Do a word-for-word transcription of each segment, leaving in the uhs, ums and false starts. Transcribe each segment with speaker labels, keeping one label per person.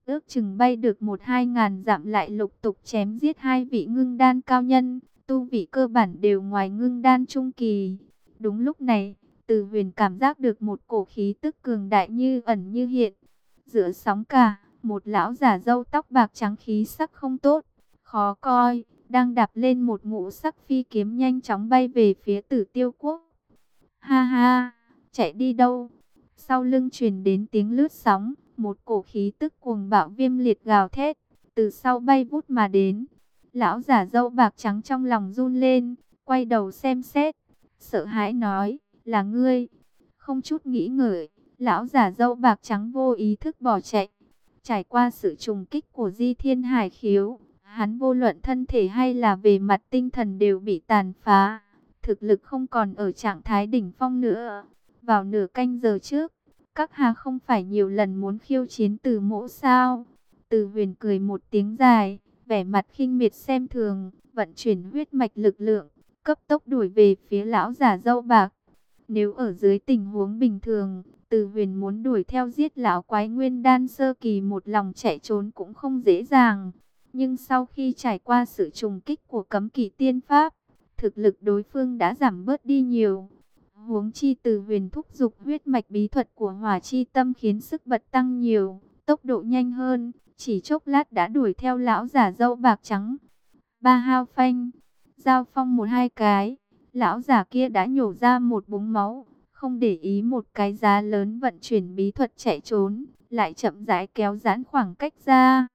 Speaker 1: ước chừng bay được một hai ngàn dặm lại lục tục chém giết hai vị ngưng đan cao nhân, tu vị cơ bản đều ngoài ngưng đan trung kỳ. Đúng lúc này, Từ Huyền cảm giác được một cổ khí tức cường đại như ẩn như hiện. Giữa sóng cả, một lão giả râu tóc bạc trắng khí sắc không tốt, khó coi, đang đạp lên một ngũ sắc phi kiếm nhanh chóng bay về phía Tử Tiêu Quốc. Ha ha, chạy đi đâu? Sau lưng truyền đến tiếng lướt sóng, một cổ khí tức cuồng bạo viêm liệt gào thét, từ sau bay vút mà đến. Lão giả râu bạc trắng trong lòng run lên, quay đầu xem xét, sợ hãi nói, là ngươi. Không chút nghĩ ngợi, lão giả râu bạc trắng vô ý thức bỏ chạy. Trải qua sự trùng kích của Di Thiên Hải Khiếu, hắn vô luận thân thể hay là về mặt tinh thần đều bị tàn phá. Thực lực không còn ở trạng thái đỉnh phong nữa. Vào nửa canh giờ trước, các hà không phải nhiều lần muốn khiêu chiến Từ Mỗ sao? Từ Huyền cười một tiếng dài, vẻ mặt khinh miệt xem thường, vận chuyển huyết mạch lực lượng, cấp tốc đuổi về phía lão giả râu bạc. Nếu ở dưới tình huống bình thường, Từ Huyền muốn đuổi theo giết lão quái nguyên đan sơ kỳ một lòng chạy trốn cũng không dễ dàng. Nhưng sau khi trải qua sự trùng kích của cấm kỵ tiên pháp, thực lực đối phương đã giảm bớt đi nhiều. Huống chi Từ Huyền thúc giục huyết mạch bí thuật của Hỏa Chi Tâm khiến sức bật tăng nhiều, tốc độ nhanh hơn, chỉ chốc lát đã đuổi theo lão giả râu bạc trắng. Ba hao phanh, giao phong một hai cái, lão giả kia đã nhổ ra một búng máu, không để ý một cái giá lớn vận chuyển bí thuật chạy trốn, lại chậm rãi kéo giãn khoảng cách ra.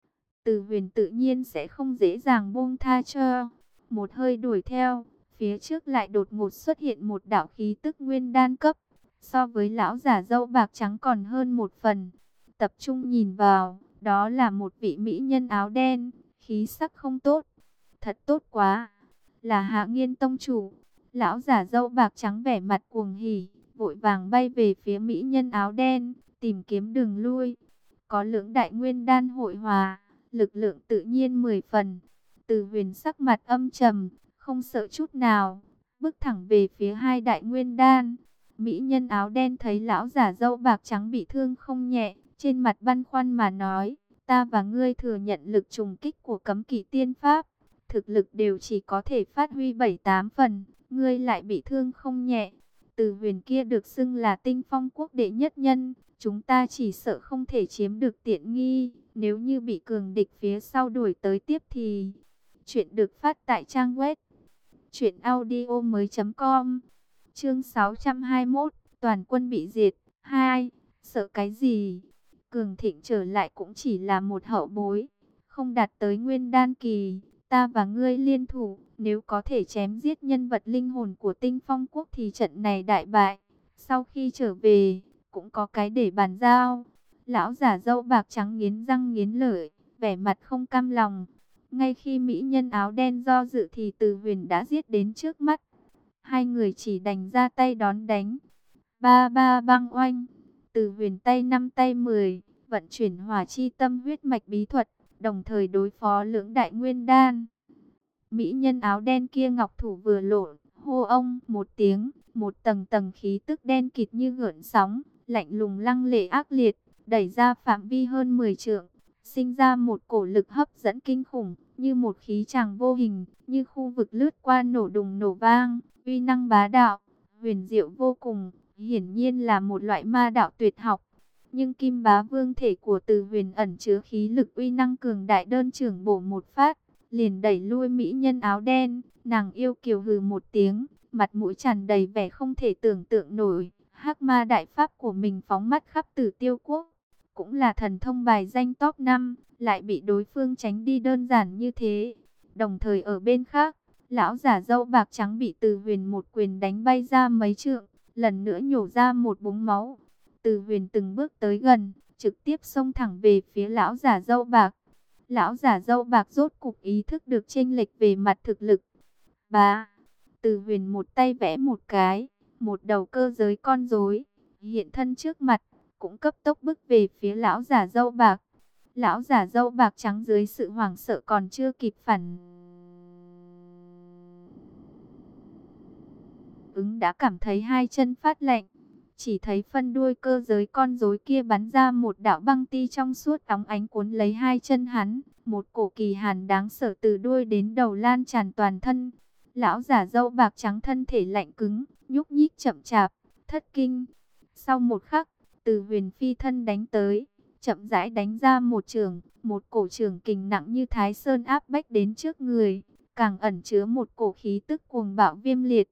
Speaker 1: Từ Huyền tự nhiên sẽ không dễ dàng buông tha cho. Một hơi đuổi theo, phía trước lại đột ngột xuất hiện một đạo khí tức nguyên đan cấp, so với lão giả râu bạc trắng còn hơn một phần. Tập trung nhìn vào, đó là một vị mỹ nhân áo đen, khí sắc không tốt. Thật tốt quá, là Hạ Nghiên tông chủ. Lão giả râu bạc trắng vẻ mặt cuồng hỉ, vội vàng bay về phía mỹ nhân áo đen, tìm kiếm đường lui. Có lưỡng đại nguyên đan hội hòa, lực lượng tự nhiên mười phần. Từ Huyền sắc mặt âm trầm, không sợ chút nào, bước thẳng về phía hai đại nguyên đan. Mỹ nhân áo đen thấy lão giả râu bạc trắng bị thương không nhẹ, trên mặt băn khoăn mà nói, ta và ngươi thừa nhận lực trùng kích của cấm kỵ tiên pháp, thực lực đều chỉ có thể phát huy bảy tám phần, ngươi lại bị thương không nhẹ. Từ Huyền kia được xưng là Tinh Phong quốc đệ nhất nhân, chúng ta chỉ sợ không thể chiếm được tiện nghi, nếu như bị cường địch phía sau đuổi tới tiếp thì... Chuyện được phát tại trang web truyện audio mới chấm com. Chương sáu trăm hai mươi mốt, toàn quân bị diệt. Hai, sợ cái gì? Cường Thịnh trở lại cũng chỉ là một hậu bối, không đạt tới nguyên đan kỳ. Ta và ngươi liên thủ, nếu có thể chém giết nhân vật linh hồn của Tinh Phong quốc thì trận này đại bại. Sau khi trở về, cũng có cái để bàn giao. Lão giả râu bạc trắng nghiến răng nghiến lợi, vẻ mặt không cam lòng. Ngay khi mỹ nhân áo đen do dự thì Từ Huyền đã giết đến trước mắt. Hai người chỉ đành ra tay đón đánh. Ba ba băng oanh. Từ Huyền tay năm tay mười, vận chuyển Hỏa Chi Tâm huyết mạch bí thuật, đồng thời đối phó lưỡng đại nguyên đan. Mỹ nhân áo đen kia ngọc thủ vừa lộ, hô ông một tiếng, một tầng tầng khí tức đen kịt như gợn sóng, lạnh lùng lăng lệ ác liệt, đẩy ra phạm vi hơn mười trượng, sinh ra một cổ lực hấp dẫn kinh khủng, như một khí tràng vô hình, như khu vực lướt qua nổ đùng nổ vang, uy năng bá đạo, huyền diệu vô cùng, hiển nhiên là một loại ma đạo tuyệt học. Nhưng Kim Bá Vương thể của Từ Huyền ẩn chứa khí lực uy năng cường đại, đơn trưởng bổ một phát, liền đẩy lui mỹ nhân áo đen. Nàng yêu kiều hừ một tiếng, mặt mũi tràn đầy vẻ không thể tưởng tượng nổi. Hắc ma đại pháp của mình phóng mắt khắp Tử Tiêu quốc, cũng là thần thông bài danh top năm, lại bị đối phương tránh đi đơn giản như thế. Đồng thời ở bên khác, lão giả râu bạc trắng bị Từ Huyền một quyền đánh bay ra mấy trượng, lần nữa nhổ ra một búng máu. Từ Huyền từng bước tới gần, trực tiếp xông thẳng về phía lão giả râu bạc. Lão giả râu bạc rốt cục ý thức được chênh lệch về mặt thực lực. Bá, Từ Huyền một tay vẽ một cái, một đầu cơ giới con rối hiện thân trước mặt, cũng cấp tốc bước về phía lão giả râu bạc. Lão giả râu bạc trắng dưới sự hoảng sợ còn chưa kịp phản ứng đã cảm thấy hai chân phát lạnh. Chỉ thấy phân đuôi cơ giới con rối kia bắn ra một đạo băng ti trong suốt óng ánh cuốn lấy hai chân hắn. Một cổ kỳ hàn đáng sợ từ đuôi đến đầu lan tràn toàn thân. Lão giả râu bạc trắng thân thể lạnh cứng, nhúc nhích chậm chạp, thất kinh. Sau một khắc, Từ Huyền phi thân đánh tới, chậm rãi đánh ra một chưởng, một cổ chưởng kình nặng như Thái Sơn áp bách đến trước người, càng ẩn chứa một cổ khí tức cuồng bạo viêm liệt.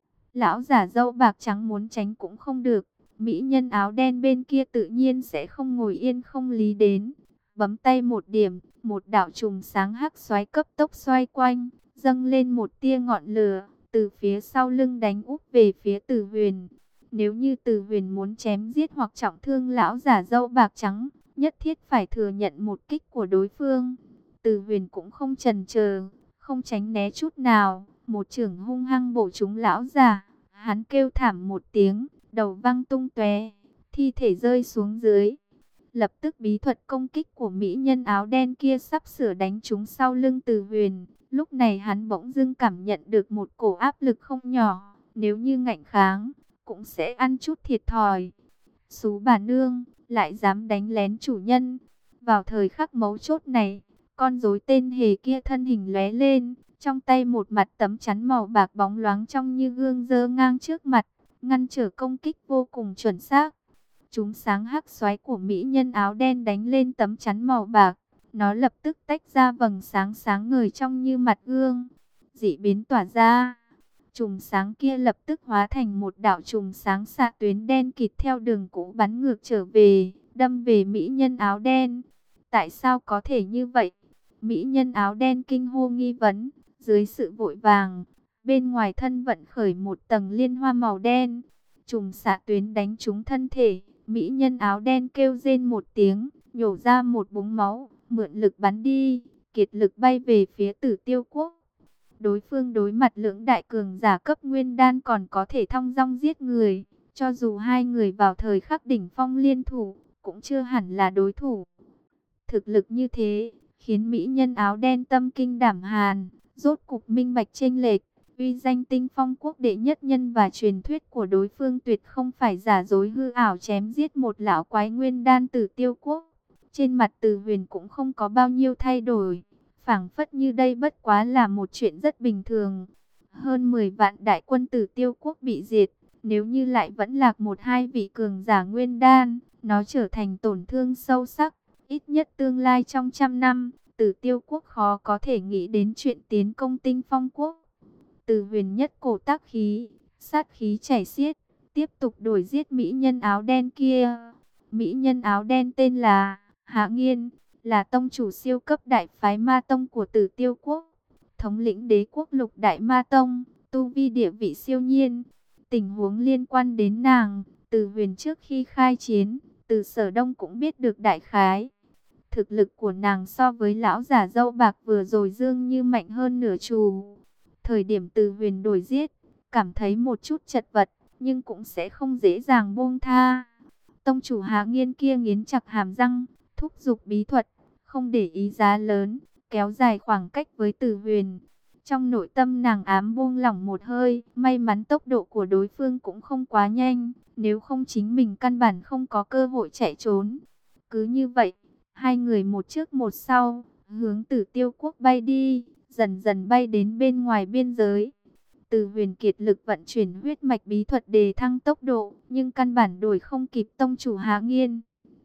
Speaker 1: Lão giả râu bạc trắng muốn tránh cũng không được, mỹ nhân áo đen bên kia tự nhiên sẽ không ngồi yên không lý đến. Bấm tay một điểm, một đạo trùng sáng hắc xoáy cấp tốc xoay quanh, dâng lên một tia ngọn lửa, từ phía sau lưng đánh úp về phía Từ Huyền. Nếu như Từ Huyền muốn chém giết hoặc trọng thương lão giả râu bạc trắng, nhất thiết phải thừa nhận một kích của đối phương. Từ Huyền cũng không chần chờ, không tránh né chút nào, một chưởng hung hăng bổ trúng lão giả. Hắn kêu thảm một tiếng, đầu văng tung tóe, thi thể rơi xuống dưới. Lập tức bí thuật công kích của mỹ nhân áo đen kia sắp sửa đánh trúng sau lưng Từ Huyền. Lúc này hắn bỗng dưng cảm nhận được một cổ áp lực không nhỏ, nếu như ngạnh kháng, cũng sẽ ăn chút thiệt thòi. Xú bà nương, lại dám đánh lén chủ nhân. Vào thời khắc mấu chốt này, con rối tên hề kia thân hình lóe lên, trong tay một mặt tấm chắn màu bạc bóng loáng trong như gương giơ ngang trước mặt, ngăn trở công kích vô cùng chuẩn xác. Chúng sáng hắc xoáy của mỹ nhân áo đen đánh lên tấm chắn màu bạc, nó lập tức tách ra vầng sáng sáng ngời trong như mặt gương. Dị biến tỏa ra, chùm sáng kia lập tức hóa thành một đạo chùm sáng xạ tuyến đen kịt theo đường cũ bắn ngược trở về, đâm về mỹ nhân áo đen. Tại sao có thể như vậy? Mỹ nhân áo đen kinh hô nghi vấn, dưới sự vội vàng, bên ngoài thân vận khởi một tầng liên hoa màu đen. Chùm xạ tuyến đánh trúng thân thể, mỹ nhân áo đen kêu rên một tiếng, nhổ ra một búng máu, mượn lực bắn đi, kiệt lực bay về phía Tử Tiêu Quốc. Đối phương đối mặt lưỡng đại cường giả cấp nguyên đan còn có thể thong dong giết người, cho dù hai người vào thời khắc đỉnh phong liên thủ, cũng chưa hẳn là đối thủ. Thực lực như thế, khiến mỹ nhân áo đen tâm kinh đảm hàn, rốt cục minh bạch chênh lệch, uy danh Tinh Phong quốc đệ nhất nhân và truyền thuyết của đối phương tuyệt không phải giả dối hư ảo chém giết một lão quái nguyên đan Tử Tiêu Quốc. Trên mặt Từ Huyền cũng không có bao nhiêu thay đổi, phảng phất như đây bất quá là một chuyện rất bình thường. Hơn mười vạn đại quân Tử Tiêu Quốc bị diệt, nếu như lại vẫn lạc một hai vị cường giả nguyên đan, nó trở thành tổn thương sâu sắc. Ít nhất tương lai trong trăm năm, Tử Tiêu Quốc khó có thể nghĩ đến chuyện tiến công Tinh Phong quốc. Từ Huyền nhất cổ tác khí, sát khí chảy xiết, tiếp tục đuổi giết mỹ nhân áo đen kia. Mỹ nhân áo đen tên là Hạ Nghiên, là tông chủ siêu cấp đại phái ma tông của Tử Tiêu Quốc, thống lĩnh đế quốc lục đại ma tông, tu vi địa vị siêu nhiên. Tình huống liên quan đến nàng, Từ Huyền trước khi khai chiến, Từ Sở Đông cũng biết được đại khái. Thực lực của nàng so với lão giả râu bạc vừa rồi dường như mạnh hơn nửa chù. Thời điểm Từ Huyền đuổi giết, cảm thấy một chút chật vật, nhưng cũng sẽ không dễ dàng buông tha. Tông chủ Hạ Nghiên kia nghiến chặt hàm răng, thúc giục bí thuật, không để ý giá lớn, kéo dài khoảng cách với Từ Huyền. Trong nội tâm nàng ám buông lỏng một hơi, may mắn tốc độ của đối phương cũng không quá nhanh, nếu không chính mình căn bản không có cơ hội chạy trốn. Cứ như vậy, hai người một trước một sau, hướng Tử Tiêu Quốc bay đi, dần dần bay đến bên ngoài biên giới. Từ Huyền kiệt lực vận chuyển huyết mạch bí thuật đề thăng tốc độ, nhưng căn bản đuổi không kịp tông chủ Hạ Nghiên.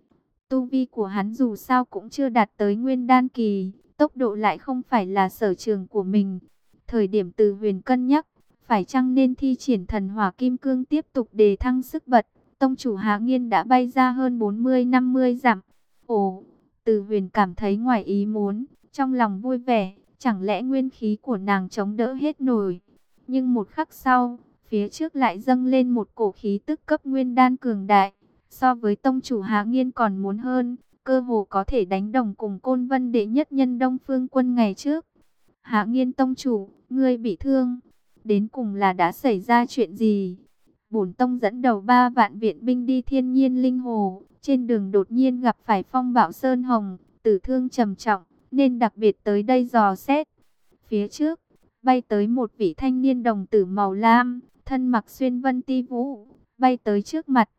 Speaker 1: Tu vi của hắn dù sao cũng chưa đạt tới nguyên đan kỳ, tốc độ lại không phải là sở trường của mình. Thời điểm Từ Huyền cân nhắc, phải chăng nên thi triển thần hỏa kim cương tiếp tục đề thăng sức bật, tông chủ Hạ Nghiên đã bay ra hơn bốn mươi năm mươi dặm. Ồ, Từ Huyền cảm thấy ngoài ý muốn, trong lòng vui vẻ, chẳng lẽ nguyên khí của nàng chống đỡ hết nổi. Nhưng một khắc sau, phía trước lại dâng lên một cổ khí tức cấp nguyên đan cường đại, so với tông chủ Hạ Nghiên còn muốn hơn, cơ hồ có thể đánh đồng cùng Côn Vân đệ nhất nhân Đông Phương Quân ngày trước. Hạ Nghiên tông chủ, ngươi bị thương, đến cùng là đã xảy ra chuyện gì? Bổn tông dẫn đầu ba vạn viện binh đi Thiên Nhiên Linh Hồ, trên đường đột nhiên gặp phải phong bạo sơn hồng, tử thương trầm trọng, nên đặc biệt tới đây dò xét. Phía trước, bay tới một vị thanh niên đồng tử màu lam, thân mặc xuyên vân ti vũ, bay tới trước mặt,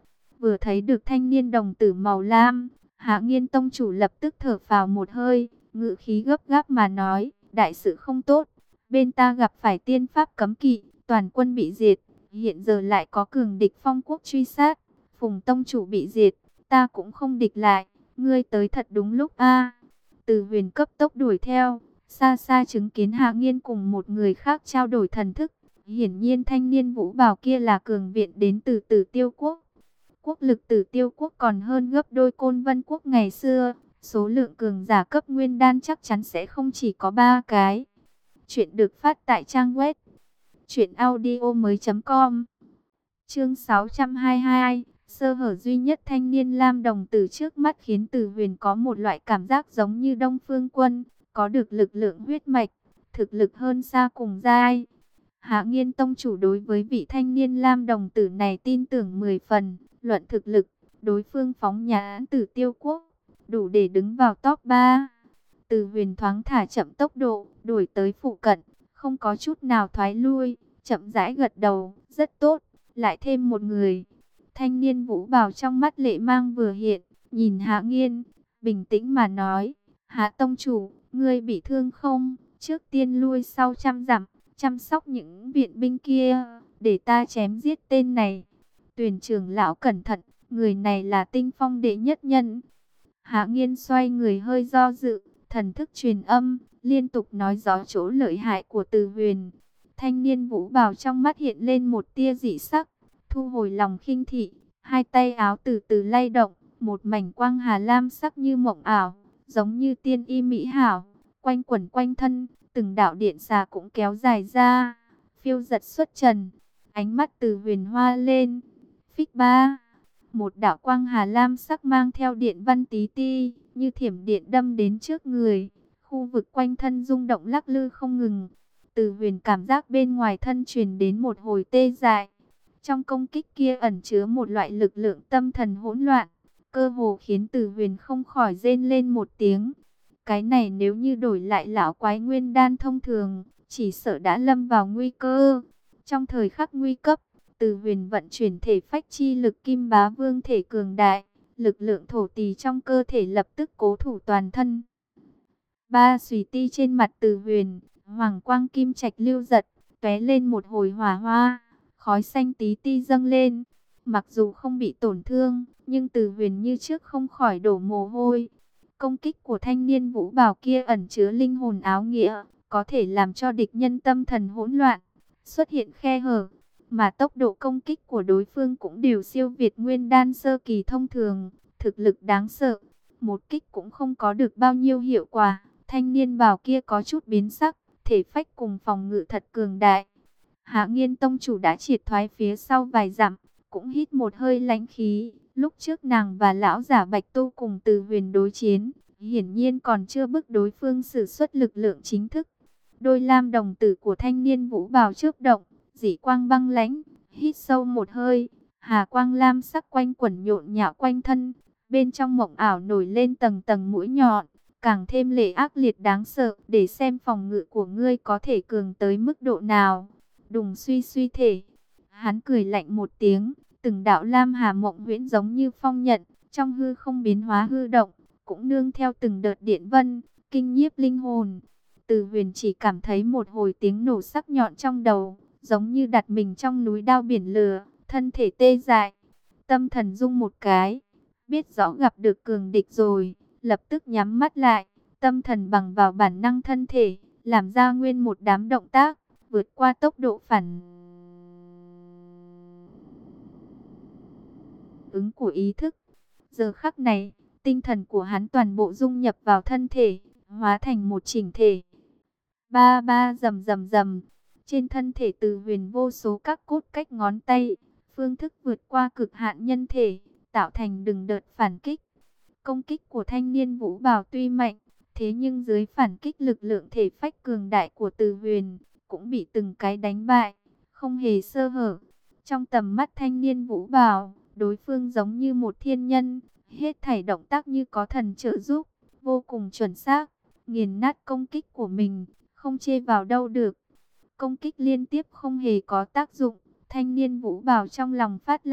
Speaker 1: Vừa thấy được thanh niên đồng tử màu lam, Hạ Nghiên tông chủ lập tức thở phào một hơi, ngữ khí gấp gáp mà nói, đại sự không tốt, bên ta gặp phải tiên pháp cấm kỵ, toàn quân bị diệt, hiện giờ lại có cường địch phong quốc truy sát, Phùng tông chủ bị diệt, ta cũng không địch lại, ngươi tới thật đúng lúc a. Từ Huyền cấp tốc đuổi theo, xa xa chứng kiến Hạ Nghiên cùng một người khác trao đổi thần thức, hiển nhiên thanh niên vũ bào kia là cường viện đến từ Tử Tiêu quốc. Quốc lực Tử Tiêu quốc còn hơn gấp đôi Côn Vân quốc ngày xưa, số lượng cường giả cấp nguyên đan chắc chắn sẽ không chỉ có ba cái. Chuyện được phát tại trang web truyện audio mới chấm com. Chương sáu trăm hai mươi hai, sơ hở duy nhất thanh niên lam đồng tử trước mắt khiến Từ Huyền có một loại cảm giác giống như Đông Phương Quân, có được lực lượng huyết mạch, thực lực hơn xa cùng giai. Hạ Nghiên tông chủ đối với vị thanh niên lam đồng tử này tin tưởng mười phần, luận thực lực, đối phương phóng nhãn Tử Tiêu quốc, đủ để đứng vào top ba. Từ Huyền thoáng thả chậm tốc độ, đuổi tới phụ cận, không có chút nào thoái lui, chậm rãi gật đầu, rất tốt, lại thêm một người. Thanh niên vũ bào trong mắt lệ mang vừa hiện, nhìn Hạ Nghiên, bình tĩnh mà nói, Hạ tông chủ, ngươi bị thương không? Trước tiên lui sau trăm dặm, chăm sóc những viện binh kia, để ta chém giết tên này. Tuyển trưởng lão cẩn thận, người này là tinh phong đệ nhất nhân. Hạ Nghiên xoay người hơi do dự, thần thức truyền âm, liên tục nói rõ chỗ lợi hại của Từ Huyền. Thanh niên vũ bào trong mắt hiện lên một tia dị sắc, thu hồi lòng khinh thị, hai tay áo từ từ lay động, một mảnh quang hà lam sắc như mộng ảo, giống như tiên y mỹ hảo, quanh quẩn quanh thân, từng đạo điện xà cũng kéo dài ra, phiêu giật xuất trần. Ánh mắt Từ Huyền hoa lên, phích ba, một đạo quang hà lam sắc mang theo điện văn tí ti, như thiểm điện đâm đến trước người, khu vực quanh thân rung động lắc lư không ngừng. Từ Huyền cảm giác bên ngoài thân truyền đến một hồi tê dại. Trong công kích kia ẩn chứa một loại lực lượng tâm thần hỗn loạn, cơ hồ khiến Từ Huyền không khỏi rên lên một tiếng. Cái này nếu như đổi lại lão quái nguyên đan thông thường, chỉ sợ đã lâm vào nguy cơ. Trong thời khắc nguy cấp, Từ Huyền vận chuyển thể phách chi lực Kim Bá Vương thể cường đại, lực lượng thổ tỳ trong cơ thể lập tức cố thủ toàn thân. Ba xùy ti trên mặt Từ Huyền, hoàng quang kim trạch lưu giật, tóe lên một hồi hỏa hoa, khói xanh tí ti dâng lên. Mặc dù không bị tổn thương, nhưng Từ Huyền như trước không khỏi đổ mồ hôi. Công kích của thanh niên vũ bào kia ẩn chứa linh hồn áo nghĩa, có thể làm cho địch nhân tâm thần hỗn loạn, xuất hiện khe hở, mà tốc độ công kích của đối phương cũng đều siêu việt nguyên đan sơ kỳ thông thường, thực lực đáng sợ. Một kích cũng không có được bao nhiêu hiệu quả, thanh niên bào kia có chút biến sắc, thể phách cùng phòng ngự thật cường đại. Hạ Nghiên tông chủ đã triệt thoái phía sau vài dặm, cũng hít một hơi lãnh khí. Lúc trước nàng và lão giả Bạch Tu cùng Từ Huyền đối chiến, hiển nhiên còn chưa bức đối phương sử xuất lực lượng chính thức. Đôi lam đồng tử của thanh niên vũ bào chớp động, dị quang băng lãnh, hít sâu một hơi, hà quang lam sắc quanh quẩn nhộn nhạo quanh thân, bên trong mộng ảo nổi lên tầng tầng mũi nhọn, càng thêm lệ ác liệt đáng sợ, để xem phòng ngự của ngươi có thể cường tới mức độ nào. Đùng suy suy thể, hắn cười lạnh một tiếng, từng đạo lam hà mộng huyễn giống như phong nhận, trong hư không biến hóa hư động, cũng nương theo từng đợt điện vân, kinh nhiếp linh hồn. Từ Huyền chỉ cảm thấy một hồi tiếng nổ sắc nhọn trong đầu, giống như đặt mình trong núi đao biển lửa, thân thể tê dại, tâm thần rung một cái, biết rõ gặp được cường địch rồi, lập tức nhắm mắt lại, tâm thần bằng vào bản năng thân thể, làm ra nguyên một đám động tác, vượt qua tốc độ phản ứng của ý thức. Giờ khắc này, tinh thần của hắn toàn bộ dung nhập vào thân thể, hóa thành một chỉnh thể. Ba ba rầm rầm rầm, trên thân thể Từ Huyền vô số các cốt cách ngón tay, phương thức vượt qua cực hạn nhân thể, tạo thành từng đợt phản kích. Công kích của thanh niên vũ bào tuy mạnh, thế nhưng dưới phản kích lực lượng thể phách cường đại của Từ Huyền, cũng bị từng cái đánh bại, không hề sơ hở. Trong tầm mắt thanh niên vũ bào, đối phương giống như một thiên nhân, hết thảy động tác như có thần trợ giúp, vô cùng chuẩn xác, nghiền nát công kích của mình, không chê vào đâu được. Công kích liên tiếp không hề có tác dụng, thanh niên vũ bào trong lòng phát lạnh,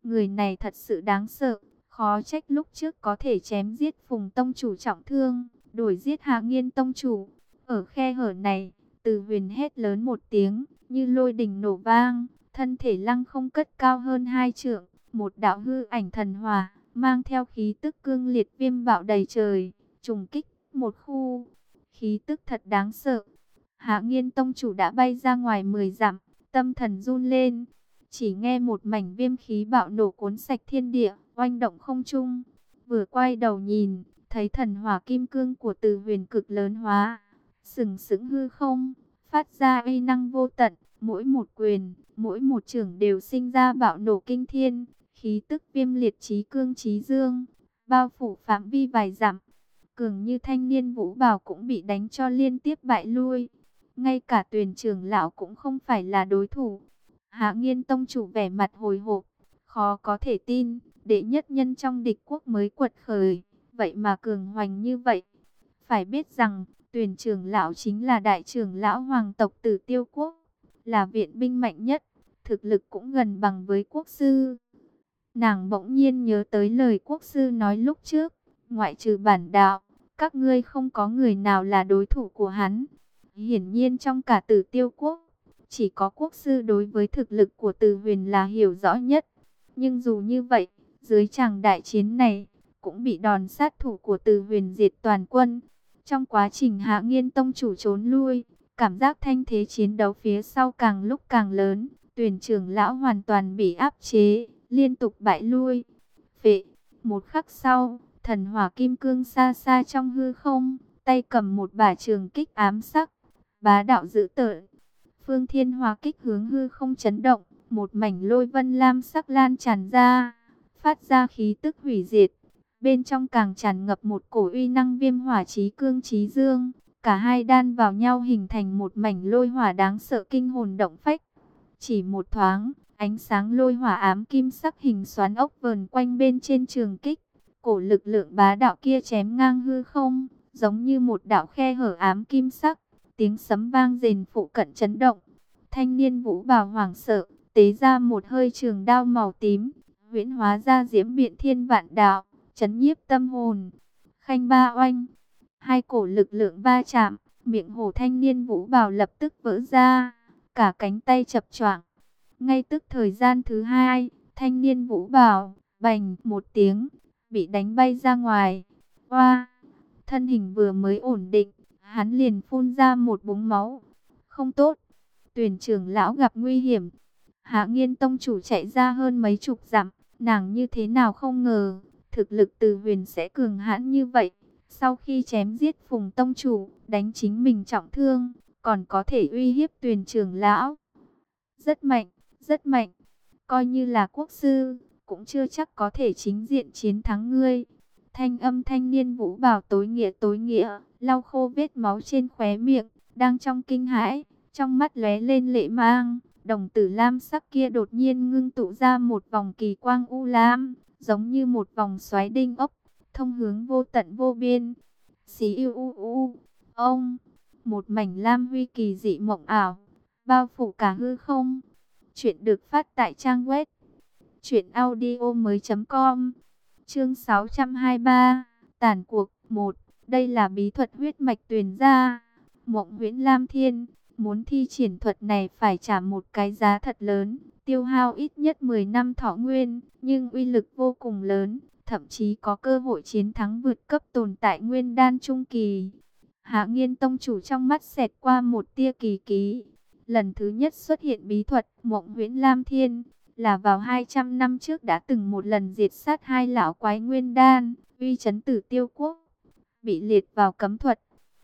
Speaker 1: Người này thật sự đáng sợ, khó trách lúc trước có thể chém giết Phùng tông chủ trọng thương, đuổi giết Hạ Nghiên tông chủ. Ở khe hở này, Từ Huyền hét lớn một tiếng, như lôi đình nổ vang, thân thể lăng không cất cao hơn hai trượng, một đạo hư ảnh thần hỏa, mang theo khí tức cương liệt viêm bạo đầy trời, trùng kích một khu. Khí tức thật đáng sợ. Hạ Nghiên tông chủ đã bay ra ngoài mười dặm, tâm thần run lên. Chỉ nghe một mảnh viêm khí bạo nổ cuốn sạch thiên địa, oanh động không trung. Vừa quay đầu nhìn, thấy thần hỏa kim cương của Từ Huyền cực lớn hóa, sừng sững hư không, phát ra uy năng vô tận, mỗi một quyền, mỗi một chưởng đều sinh ra bạo nổ kinh thiên, khí tức viêm liệt chí cương chí dương, bao phủ phạm vi vài dặm. Cường như thanh niên Vũ Bào cũng bị đánh cho liên tiếp bại lui. Ngay cả Tuyền trưởng lão cũng không phải là đối thủ. Hạ Nghiên tông chủ vẻ mặt hồi hộp, khó có thể tin, đệ nhất nhân trong địch quốc mới quật khởi, vậy mà cường hoành như vậy. Phải biết rằng, Tuyền trưởng lão chính là đại trưởng lão hoàng tộc Tử Tiêu quốc, là viện binh mạnh nhất, thực lực cũng gần bằng với quốc sư. Nàng bỗng nhiên nhớ tới lời quốc sư nói lúc trước, ngoại trừ bản đạo, các ngươi không có người nào là đối thủ của hắn. Hiển nhiên trong cả Tử Tiêu quốc, chỉ có quốc sư đối với thực lực của Từ Huyền là hiểu rõ nhất. Nhưng dù như vậy, dưới tràng đại chiến này, cũng bị đòn sát thủ của Từ Huyền diệt toàn quân. Trong quá trình Hạ Nghiên tông chủ trốn lui, cảm giác thanh thế chiến đấu phía sau càng lúc càng lớn. Tuyền trưởng lão hoàn toàn bị áp chế, liên tục bại lui. Phệ, một khắc sau, thần hỏa kim cương xa xa trong hư không, tay cầm một bả trường kích ám sắc, bá đạo dữ tợn. Phương Thiên Hỏa kích hướng hư không chấn động, một mảnh lôi vân lam sắc lan tràn ra, phát ra khí tức hủy diệt. Bên trong càng tràn ngập một cổ uy năng viêm hỏa chí cương chí dương, cả hai đan vào nhau hình thành một mảnh lôi hỏa đáng sợ kinh hồn động phách. Chỉ một thoáng, ánh sáng lôi hỏa ám kim sắc hình xoắn ốc vờn quanh bên trên trường kích. Cổ lực lượng bá đạo kia chém ngang hư không, giống như một đạo khe hở ám kim sắc. Tiếng sấm vang rền phụ cận chấn động. Thanh niên Vũ Bào hoảng sợ, tế ra một hơi trường đao màu tím, huyễn hóa ra diễm biện thiên vạn đạo, chấn nhiếp tâm hồn. Khanh ba oanh, hai cổ lực lượng va chạm, miệng hổ thanh niên Vũ Bào lập tức vỡ ra, cả cánh tay chập choạng. Ngay tức thời gian thứ hai, thanh niên Vũ Bào bành một tiếng, bị đánh bay ra ngoài. Oa, thân hình vừa mới ổn định, hắn liền phun ra một búng máu. Không tốt, Tuyền trưởng lão gặp nguy hiểm. Hạ Nghiên tông chủ chạy ra hơn mấy chục dặm, nàng như thế nào không ngờ, thực lực Từ Huyền sẽ cường hãn như vậy. Sau khi chém giết Phùng tông chủ, đánh chính mình trọng thương, còn có thể uy hiếp Tuyền trưởng lão. Rất mạnh, rất mạnh. Coi như là quốc sư, cũng chưa chắc có thể chính diện chiến thắng ngươi. Thanh âm thanh niên Vũ Bào tối nghĩa tối nghĩa, lau khô vết máu trên khóe miệng, đang trong kinh hãi, trong mắt lóe lên lệ mang. Đồng tử lam sắc kia đột nhiên ngưng tụ ra một vòng kỳ quang u lam, giống như một vòng xoáy đinh ốc, thông hướng vô tận vô biên. Xí yêu u u, ông, một mảnh lam huy kỳ dị mộng ảo, bao phủ cả hư không. Chuyện được phát tại trang web truyện audio mới chấm com. Chương sáu trăm hai mươi ba, tàn cuộc một. Đây là bí thuật huyết mạch Tuyền gia. Mộng Huyễn Lam Thiên, muốn thi triển thuật này phải trả một cái giá thật lớn, tiêu hao ít nhất mười năm thọ nguyên, nhưng uy lực vô cùng lớn, thậm chí có cơ hội chiến thắng vượt cấp tồn tại nguyên đan trung kỳ. Hạ Nghiên tông chủ trong mắt xẹt qua một tia kỳ ký. Lần thứ nhất xuất hiện bí thuật Mộng Huyễn Lam Thiên là vào hai trăm năm trước, đã từng một lần diệt sát hai lão quái nguyên đan, uy chấn Tử Tiêu quốc, bị liệt vào cấm thuật.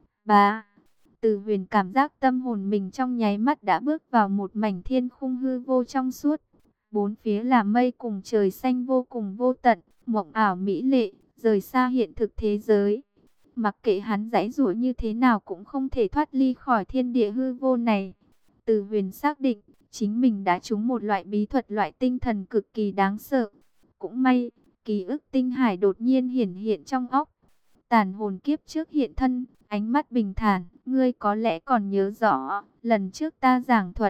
Speaker 1: Ba, Từ Huyền cảm giác tâm hồn mình trong nháy mắt đã bước vào một mảnh thiên khung hư vô trong suốt. Bốn phía là mây cùng trời xanh vô cùng vô tận, mộng ảo mỹ lệ, rời xa hiện thực thế giới. Mặc kệ hắn giãy giụa như thế nào cũng không thể thoát ly khỏi thiên địa hư vô này. Từ Huyền xác định, chính mình đã trúng một loại bí thuật loại tinh thần cực kỳ đáng sợ. Cũng may, ký ức tinh hải đột nhiên hiển hiện trong óc. Tàn hồn kiếp trước hiện thân, ánh mắt bình thản. Ngươi có lẽ còn nhớ rõ, lần trước ta giảng thuật,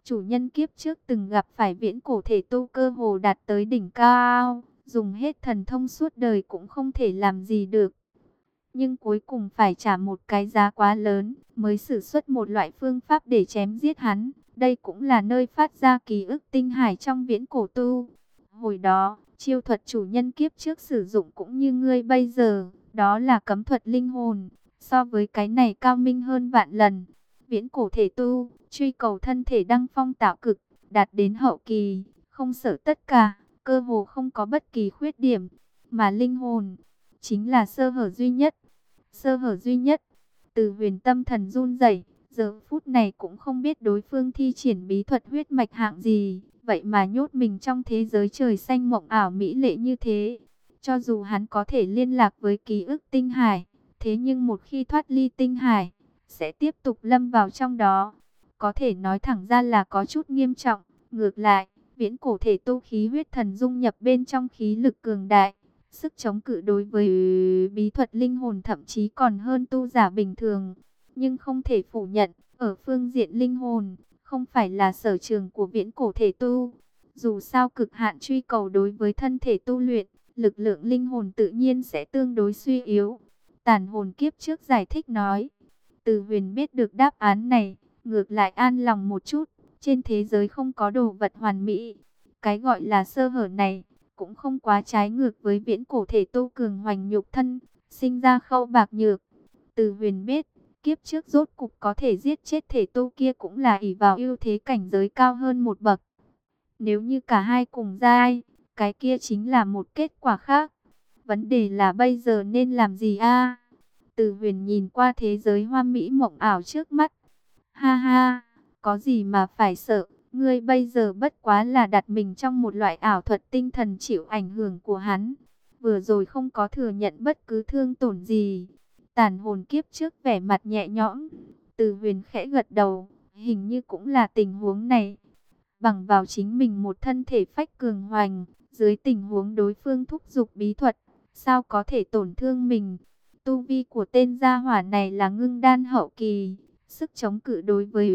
Speaker 1: Chủ nhân kiếp trước từng gặp phải viễn cổ thể tu cơ hồ đạt tới đỉnh cao, dùng hết thần thông suốt đời cũng không thể làm gì được. Nhưng cuối cùng phải trả một cái giá quá lớn, mới sử xuất một loại phương pháp để chém giết hắn. Đây cũng là nơi phát ra ký ức tinh hải trong viễn cổ tu. Hồi đó, chiêu thuật chủ nhân kiếp trước sử dụng cũng như ngươi bây giờ, đó là cấm thuật linh hồn. So với cái này cao minh hơn vạn lần. Viễn cổ thể tu, truy cầu thân thể đăng phong tạo cực, đạt đến hậu kỳ, không sợ tất cả, cơ hồ không có bất kỳ khuyết điểm. Mà linh hồn, chính là sơ hở duy nhất. Sơ hở duy nhất. Từ Huyền tâm thần run rẩy, giờ phút này cũng không biết đối phương thi triển bí thuật huyết mạch hạng gì, vậy mà nhốt mình trong thế giới trời xanh mộng ảo mỹ lệ như thế. Cho dù hắn có thể liên lạc với ký ức tinh hải, thế nhưng một khi thoát ly tinh hải, sẽ tiếp tục lâm vào trong đó. Có thể nói thẳng ra là có chút nghiêm trọng. Ngược lại, viễn cổ thể tu khí huyết thần dung nhập bên trong khí lực cường đại, sức chống cự đối với bí thuật linh hồn thậm chí còn hơn tu giả bình thường. Nhưng không thể phủ nhận, ở phương diện linh hồn, không phải là sở trường của viễn cổ thể tu. Dù sao cực hạn truy cầu đối với thân thể tu luyện, lực lượng linh hồn tự nhiên sẽ tương đối suy yếu. Tàn hồn kiếp trước giải thích nói. Từ Huyền biết được đáp án này, ngược lại an lòng một chút. Trên thế giới không có đồ vật hoàn mỹ. Cái gọi là sơ hở này, cũng không quá trái ngược với viễn cổ thể tu cường hoành nhục thân, sinh ra khâu bạc nhược. Từ Huyền biết, kiếp trước rốt cục có thể giết chết thể tu kia cũng là ỷ vào ưu thế cảnh giới cao hơn một bậc. Nếu như cả hai cùng giai, cái kia chính là một kết quả khác. Vấn đề là bây giờ nên làm gì a? Từ Huyền nhìn qua thế giới hoa mỹ mộng ảo trước mắt. Ha ha, có gì mà phải sợ, ngươi bây giờ bất quá là đặt mình trong một loại ảo thuật tinh thần chịu ảnh hưởng của hắn. Vừa rồi không có thừa nhận bất cứ thương tổn gì. Tàn hồn kiếp trước vẻ mặt nhẹ nhõm. Từ Huyền khẽ gật đầu, hình như cũng là tình huống này. Bằng vào chính mình một thân thể phách cường hoành, dưới tình huống đối phương thúc giục bí thuật, sao có thể tổn thương mình. Tu vi của tên gia hỏa này là ngưng đan hậu kỳ, sức chống cự đối với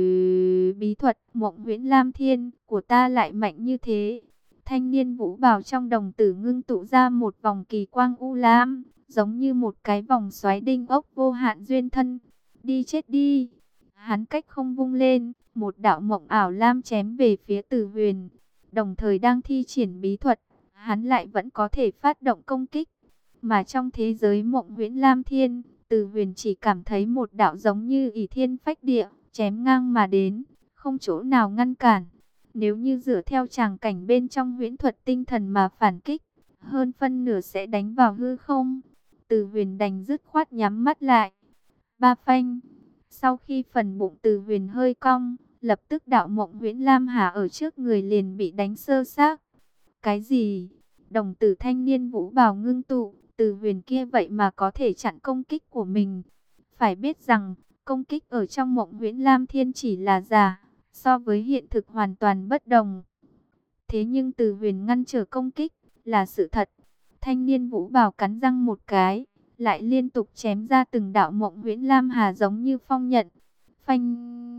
Speaker 1: bí thuật Mộng Huyễn Lam Thiên của ta lại mạnh như thế. Thanh niên vũ bào trong đồng tử ngưng tụ ra một vòng kỳ quang u lam, giống như một cái vòng xoáy đinh ốc vô hạn duyên thân. Đi chết đi! Hắn cách không vung lên, một đạo mộng ảo lam chém về phía Từ Huyền. Đồng thời đang thi triển bí thuật, hắn lại vẫn có thể phát động công kích. Mà trong thế giới Mộng Huyễn Lam Thiên, Từ Huyền chỉ cảm thấy một đạo giống như ỷ thiên phách địa, chém ngang mà đến, không chỗ nào ngăn cản. Nếu như dựa theo tràng cảnh bên trong huyễn thuật tinh thần mà phản kích, hơn phân nửa sẽ đánh vào hư không. Từ Huyền đành dứt khoát nhắm mắt lại. Ba phanh. Sau khi phần bụng Từ Huyền hơi cong, lập tức đạo Mộng Huyễn Lam Hà ở trước người liền bị đánh sơ xác. Cái gì? Đồng tử thanh niên vũ bào ngưng tụ, Từ Huyền kia vậy mà có thể chặn công kích của mình. Phải biết rằng, công kích ở trong Mộng Huyễn Lam Thiên chỉ là giả, so với hiện thực hoàn toàn bất đồng. Thế nhưng Từ Huyền ngăn trở công kích, là sự thật. Thanh niên vũ bào cắn răng một cái, lại liên tục chém ra từng đạo Mộng Huyễn Lam Hà giống như phong nhận. Phanh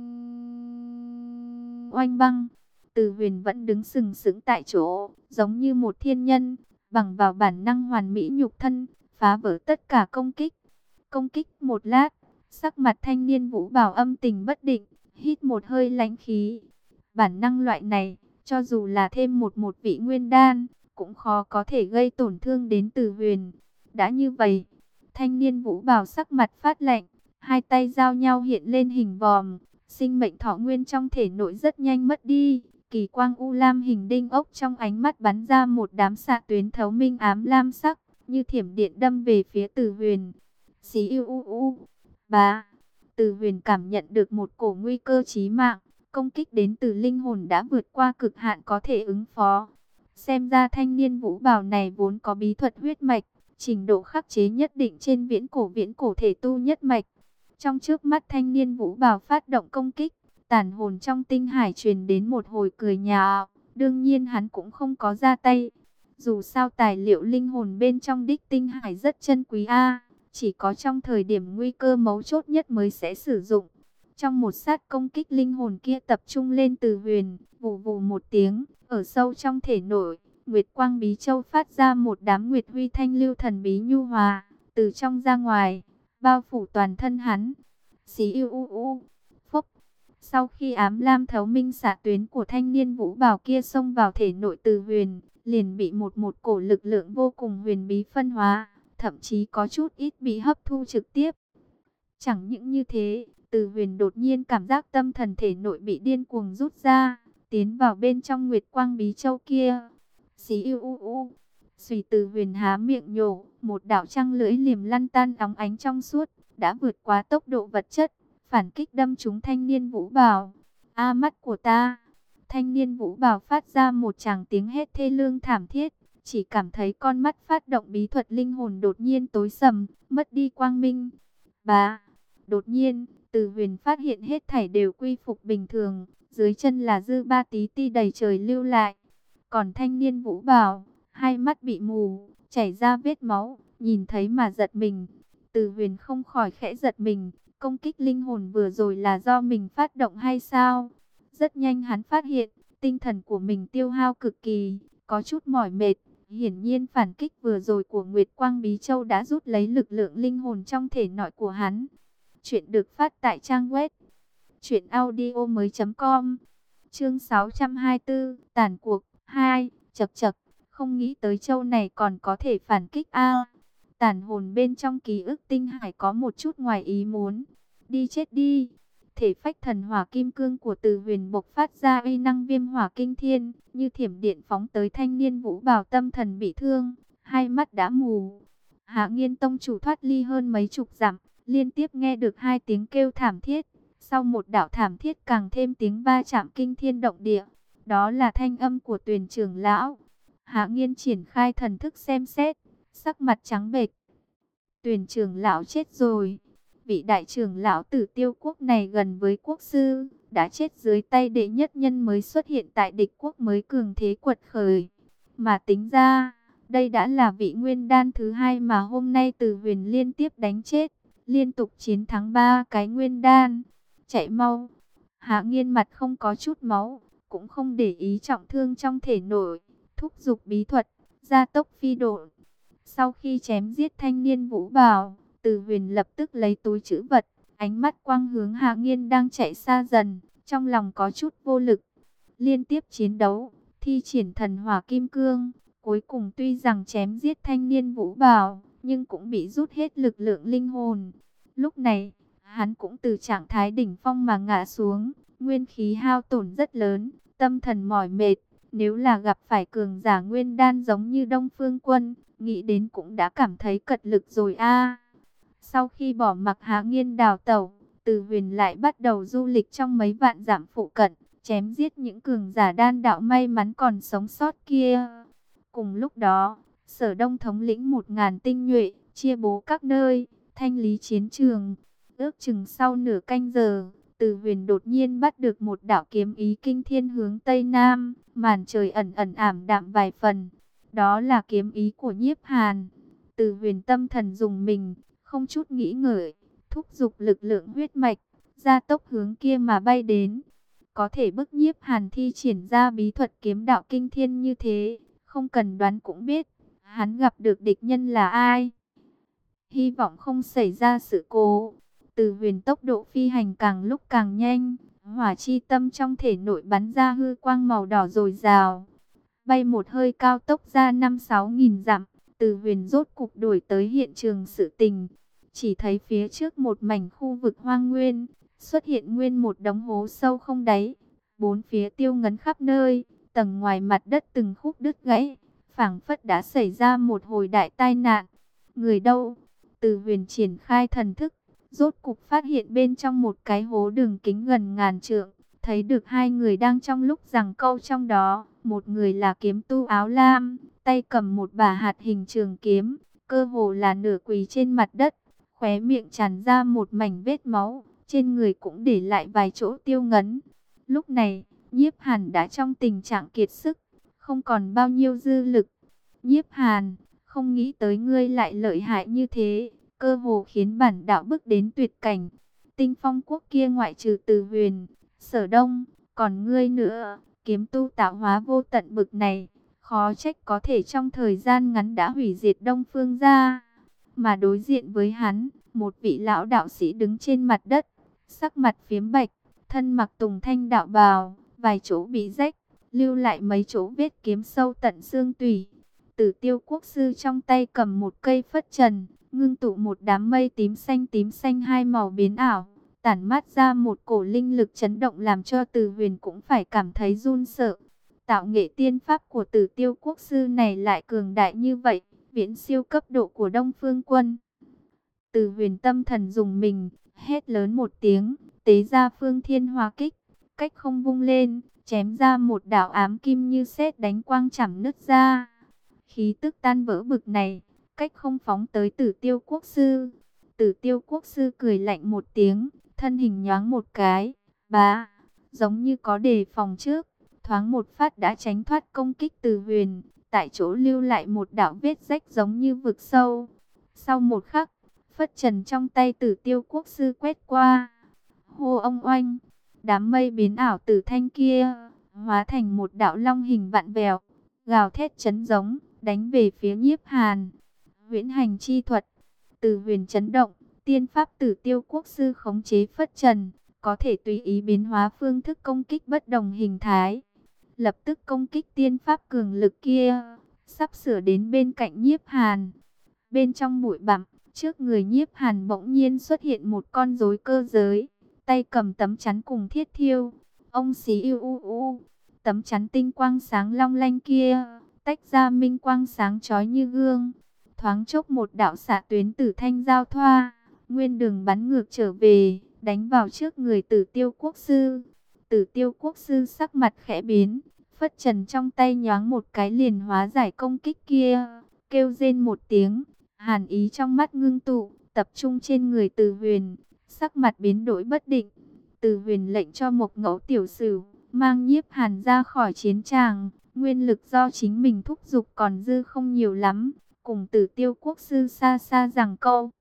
Speaker 1: oanh băng, Từ Huyền vẫn đứng sừng sững tại chỗ, giống như một thiên nhân, bằng vào bản năng hoàn mỹ nhục thân, phá vỡ tất cả công kích. Công kích một lát, sắc mặt thanh niên vũ bào âm tình bất định, hít một hơi lãnh khí. Bản năng loại này, cho dù là thêm một một vị nguyên đan, cũng khó có thể gây tổn thương đến Từ Huyền. Đã như vậy, thanh niên vũ bào sắc mặt phát lạnh, hai tay giao nhau hiện lên hình vòm, sinh mệnh thọ nguyên trong thể nội rất nhanh mất đi. Kỳ quang u lam hình đinh ốc trong ánh mắt bắn ra một đám xạ tuyến thấu minh ám lam sắc, như thiểm điện đâm về phía Từ Huyền. Xí u u u, bá. Từ Huyền cảm nhận được một cổ nguy cơ chí mạng, công kích đến từ linh hồn đã vượt qua cực hạn có thể ứng phó. Xem ra thanh niên vũ bào này vốn có bí thuật huyết mạch, trình độ khắc chế nhất định trên viễn cổ viễn cổ thể tu nhất mạch. Trong trước mắt thanh niên vũ bào phát động công kích, tàn hồn trong tinh hải truyền đến một hồi cười nhạo. Đương nhiên hắn cũng không có ra tay. Dù sao tài liệu linh hồn bên trong đích tinh hải rất chân quý a, chỉ có trong thời điểm nguy cơ mấu chốt nhất mới sẽ sử dụng. Trong một sát công kích, linh hồn kia tập trung lên Từ Huyền, vù vù một tiếng, ở sâu trong thể nội, Nguyệt Quang Bí Châu phát ra một đám nguyệt huy thanh lưu thần bí nhu hòa, từ trong ra ngoài, bao phủ toàn thân hắn. Xí u u u, phốc. Sau khi ám lam thấu minh xạ tuyến của thanh niên vũ bào kia xông vào thể nội Từ Huyền, liền bị một một cổ lực lượng vô cùng huyền bí phân hóa, thậm chí có chút ít bị hấp thu trực tiếp. Chẳng những như thế, Từ Huyền đột nhiên cảm giác tâm thần thể nội bị điên cuồng rút ra, tiến vào bên trong Nguyệt Quang Bí Châu kia. Xí u u u. Xùy, Từ Huyền há miệng nhổ, một đạo trăng lưỡi liềm lăn tan óng ánh trong suốt, đã vượt quá tốc độ vật chất, phản kích đâm trúng thanh niên vũ bào. A, mắt của ta! Thanh niên vũ bào phát ra một tràng tiếng hét thê lương thảm thiết, chỉ cảm thấy con mắt phát động bí thuật linh hồn đột nhiên tối sầm, mất đi quang minh. Bá! Đột nhiên, Từ Huyền phát hiện hết thảy đều quy phục bình thường, dưới chân là dư ba tí ti đầy trời lưu lại. Còn thanh niên vũ bào, hai mắt bị mù, chảy ra vết máu, nhìn thấy mà giật mình. Từ Huyền không khỏi khẽ giật mình, công kích linh hồn vừa rồi là do mình phát động hay sao? Rất nhanh hắn phát hiện, tinh thần của mình tiêu hao cực kỳ, có chút mỏi mệt. Hiển nhiên phản kích vừa rồi của Nguyệt Quang Bí Châu đã rút lấy lực lượng linh hồn trong thể nội của hắn. Chuyện được phát tại trang web truyện audio mới chấm com. Chương sáu trăm hai mươi tư, tàn cuộc hai. Chậc chậc, không nghĩ tới châu này còn có thể phản kích a. Tàn hồn bên trong ký ức tinh hải có một chút ngoài ý muốn. Đi chết đi. Thể phách thần hỏa kim cương của Từ Huyền bộc phát ra uy năng viêm hỏa kinh thiên, như thiểm điện phóng tới thanh niên vũ bào tâm thần bị thương, hai mắt đã mù. Hạ Nghiên tông chủ thoát ly hơn mấy chục dặm, liên tiếp nghe được hai tiếng kêu thảm thiết. Sau một đạo thảm thiết càng thêm tiếng va chạm kinh thiên động địa. Đó là thanh âm của Tuyền trưởng lão. Hạ Nghiên triển khai thần thức xem xét, sắc mặt trắng bệch. Tuyền trưởng lão chết rồi. Vị đại trưởng lão Tử Tiêu quốc này gần với quốc sư, đã chết dưới tay đệ nhất nhân mới xuất hiện tại địch quốc mới cường thế quật khởi. Mà tính ra, đây đã là vị nguyên đan thứ hai mà hôm nay Từ Huyền liên tiếp đánh chết, liên tục chiến thắng ba cái nguyên đan. Chạy mau! Hạ Nghiên mặt không có chút máu, cũng không để ý trọng thương trong thể nội, thúc giục bí thuật, gia tốc phi độn. Sau khi chém giết thanh niên vũ bào, Từ Huyền lập tức lấy túi trữ vật, ánh mắt quang hướng Hạ Nghiên đang chạy xa dần, trong lòng có chút vô lực. Liên tiếp chiến đấu, thi triển thần hỏa kim cương, cuối cùng tuy rằng chém giết thanh niên vũ bào, nhưng cũng bị rút hết lực lượng linh hồn. Lúc này, hắn cũng từ trạng thái đỉnh phong mà ngã xuống, nguyên khí hao tổn rất lớn, tâm thần mỏi mệt. Nếu là gặp phải cường giả nguyên đan giống như Đông Phương Quân, nghĩ đến cũng đã cảm thấy cật lực rồi a. Sau khi bỏ mặc Hạ Nghiên đào tẩu, Từ Huyền lại bắt đầu du lịch trong mấy vạn dặm phụ cận, chém giết những cường giả đan đạo may mắn còn sống sót kia. Cùng lúc đó, Sở Đông thống lĩnh một ngàn tinh nhuệ, chia bố các nơi, thanh lý chiến trường. Ước chừng sau nửa canh giờ, Từ Huyền đột nhiên bắt được một đạo kiếm ý kinh thiên hướng Tây Nam, màn trời ẩn ẩn ảm đạm vài phần. Đó là kiếm ý của Nhiếp Hàn. Từ Huyền tâm thần dùng mình, không chút nghĩ ngợi, thúc giục lực lượng huyết mạch, gia tốc hướng kia mà bay đến. Có thể bức Nhiếp Hàn thi triển ra bí thuật kiếm đạo kinh thiên như thế, không cần đoán cũng biết, hắn gặp được địch nhân là ai. Hy vọng không xảy ra sự cố. Từ Huyền tốc độ phi hành càng lúc càng nhanh, hỏa chi tâm trong thể nội bắn ra hư quang màu đỏ dồi dào. Bay một hơi cao tốc ra năm sáu nghìn dặm, Từ Huyền rốt cục đuổi tới hiện trường sự tình. Chỉ thấy phía trước một mảnh khu vực hoang nguyên, xuất hiện nguyên một đống hố sâu không đáy. Bốn phía tiêu ngấn khắp nơi, tầng ngoài mặt đất từng khúc đứt gãy, phảng phất đã xảy ra một hồi đại tai nạn. Người đâu? Từ Huyền triển khai thần thức, rốt cục phát hiện bên trong một cái hố đường kính gần ngàn trượng, thấy được hai người đang trong lúc giằng câu trong đó. Một người là kiếm tu áo lam, tay cầm một bả hạt hình trường kiếm, cơ hồ là nửa quỳ trên mặt đất, khóe miệng tràn ra một mảnh vết máu, trên người cũng để lại vài chỗ tiêu ngấn. Lúc này, Nhiếp Hàn đã trong tình trạng kiệt sức, không còn bao nhiêu dư lực. Nhiếp Hàn, không nghĩ tới ngươi lại lợi hại như thế, cơ hồ khiến bản đạo bước đến tuyệt cảnh. Tinh Phong quốc kia ngoại trừ Từ Huyền, Sở Đông, còn ngươi nữa, kiếm tu tạo hóa vô tận bực này, khó trách có thể trong thời gian ngắn đã hủy diệt Đông Phương gia. Mà đối diện với hắn, một vị lão đạo sĩ đứng trên mặt đất, sắc mặt phiếm bạch, thân mặc tùng thanh đạo bào, vài chỗ bị rách, lưu lại mấy chỗ vết kiếm sâu tận xương tủy. Tử Tiêu quốc sư trong tay cầm một cây phất trần, ngưng tụ một đám mây tím xanh tím xanh hai màu biến ảo, tản mát ra một cổ linh lực chấn động làm cho Từ Huyền cũng phải cảm thấy run sợ. Tạo nghệ tiên pháp của Tử Tiêu quốc sư này lại cường đại như vậy, viễn siêu cấp độ của Đông Phương quân. Từ Huyền tâm thần dùng mình, hét lớn một tiếng, tế ra Phương Thiên Hỏa Kích, cách không vung lên, chém ra một đạo ám kim như sét đánh quang chảm nứt ra. Khí tức tan vỡ bực này, cách không phóng tới Tử Tiêu quốc sư. Tử Tiêu quốc sư cười lạnh một tiếng, thân hình nhoáng một cái, bá, giống như có đề phòng trước, thoáng một phát đã tránh thoát công kích Từ Huyền, tại chỗ lưu lại một đạo vết rách giống như vực sâu. Sau một khắc, phất trần trong tay Tử Tiêu quốc sư quét qua, hô ông oanh, đám mây biến ảo tử thanh kia hóa thành một đạo long hình vặn vẹo, gào thét chấn giống, đánh về phía Nhiếp Hàn. Huyễn hành chi thuật, Từ Huyền chấn động, tiên pháp Tử Tiêu quốc sư khống chế phất trần, có thể tùy ý biến hóa phương thức công kích bất đồng hình thái. Lập tức công kích tiên pháp cường lực kia, sắp sửa đến bên cạnh Nhiếp Hàn. Bên trong bụi bặm, trước người Nhiếp Hàn bỗng nhiên xuất hiện một con rối cơ giới, tay cầm tấm chắn cùng thiết thiêu. Ông xí u u u, tấm chắn tinh quang sáng long lanh kia, tách ra minh quang sáng chói như gương. Thoáng chốc một đạo xạ tuyến tử thanh giao thoa, nguyên đường bắn ngược trở về, đánh vào trước người Tử Tiêu quốc sư. Tử Tiêu quốc sư sắc mặt khẽ biến, phất trần trong tay nhoáng một cái liền hóa giải công kích kia, kêu rên một tiếng, hàn ý trong mắt ngưng tụ, tập trung trên người Từ Huyền, sắc mặt biến đổi bất định. Từ Huyền lệnh cho Mộc Ngẫu tiểu sử mang Nhiếp Hàn ra khỏi chiến tràng, nguyên lực do chính mình thúc giục còn dư không nhiều lắm, cùng Tử Tiêu quốc sư xa xa giằng co.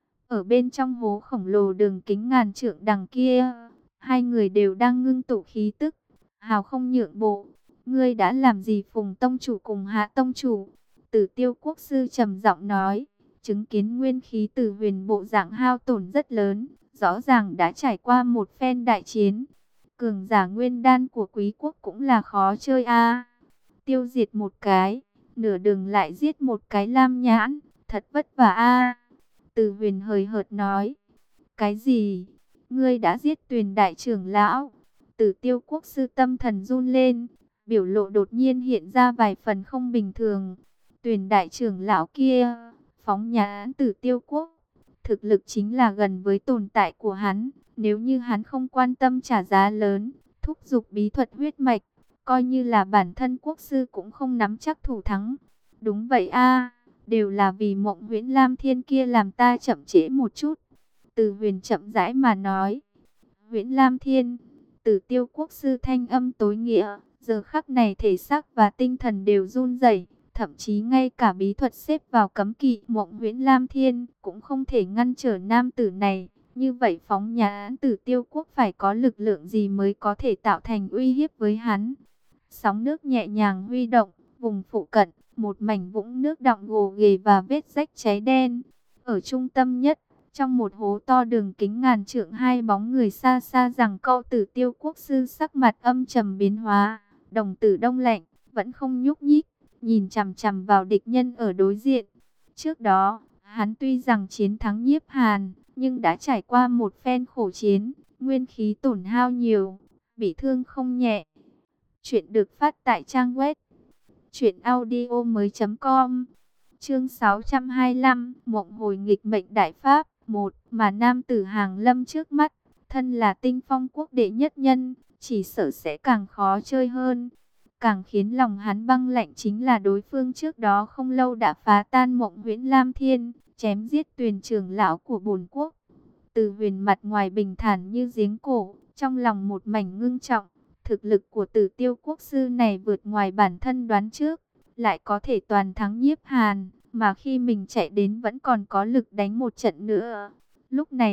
Speaker 1: Ở bên trong hố khổng lồ đường kính ngàn trượng đằng kia, hai người đều đang ngưng tụ khí tức, hào không nhượng bộ. Ngươi đã làm gì Phùng tông chủ cùng Hạ tông chủ? Tử Tiêu quốc sư trầm giọng nói, chứng kiến nguyên khí Từ Huyền bộ dạng hao tổn rất lớn, rõ ràng đã trải qua một phen đại chiến. Cường giả nguyên đan của quý quốc cũng là khó chơi a. Tiêu diệt một cái, nửa đường lại giết một cái lam nhãn, thật vất vả a. Từ Huyền hời hợt nói, cái gì? Ngươi đã giết Tuyền đại trưởng lão? Tử Tiêu quốc sư tâm thần run lên, biểu lộ đột nhiên hiện ra vài phần không bình thường. Tuyền đại trưởng lão kia, phóng nhãn Tử Tiêu quốc, thực lực chính là gần với tồn tại của hắn. Nếu như hắn không quan tâm trả giá lớn, thúc giục bí thuật huyết mạch, coi như là bản thân quốc sư cũng không nắm chắc thủ thắng. Đúng vậy a, đều là vì Mộng Huyễn Lam Thiên kia làm ta chậm trễ một chút. Từ Huyền chậm rãi mà nói. Huyễn Lam Thiên, Tử Tiêu quốc sư thanh âm tối nghĩa, giờ khắc này thể xác và tinh thần đều run rẩy, thậm chí ngay cả bí thuật xếp vào cấm kỵ Mộng Huyễn Lam Thiên cũng không thể ngăn trở nam tử này. Như vậy phóng nhãn Tử Tiêu quốc phải có lực lượng gì mới có thể tạo thành uy hiếp với hắn? Sóng nước nhẹ nhàng huy động, vùng phụ cận, một mảnh vũng nước đọng gồ ghề và vết rách cháy đen. Ở trung tâm nhất, trong một hố to đường kính ngàn trượng, hai bóng người xa xa giằng co. Tử Tiêu quốc sư sắc mặt âm trầm biến hóa, đồng tử đông lạnh, vẫn không nhúc nhích, nhìn chằm chằm vào địch nhân ở đối diện. Trước đó, hắn tuy rằng chiến thắng Nhiếp Hàn, nhưng đã trải qua một phen khổ chiến, nguyên khí tổn hao nhiều, bị thương không nhẹ. Chuyện được phát tại trang web truyện audio mới chấm com. Chương sáu trăm hai mươi lăm, Mộng hồi nghịch mệnh đại pháp. Một, mà nam tử hàng lâm trước mắt, thân là Tinh Phong quốc đệ nhất nhân, chỉ sợ sẽ càng khó chơi hơn. Càng khiến lòng hắn băng lạnh chính là đối phương trước đó không lâu đã phá tan Mộng Huyễn Lam Thiên, chém giết Tuyền trưởng lão của bổn quốc. Từ Huyền mặt ngoài bình thản như giếng cổ, trong lòng một mảnh ngưng trọng. Thực lực của Tử Tiêu quốc sư này vượt ngoài bản thân đoán trước, lại có thể toàn thắng Nhiếp Hàn, mà khi mình chạy đến vẫn còn có lực đánh một trận nữa. Lúc này,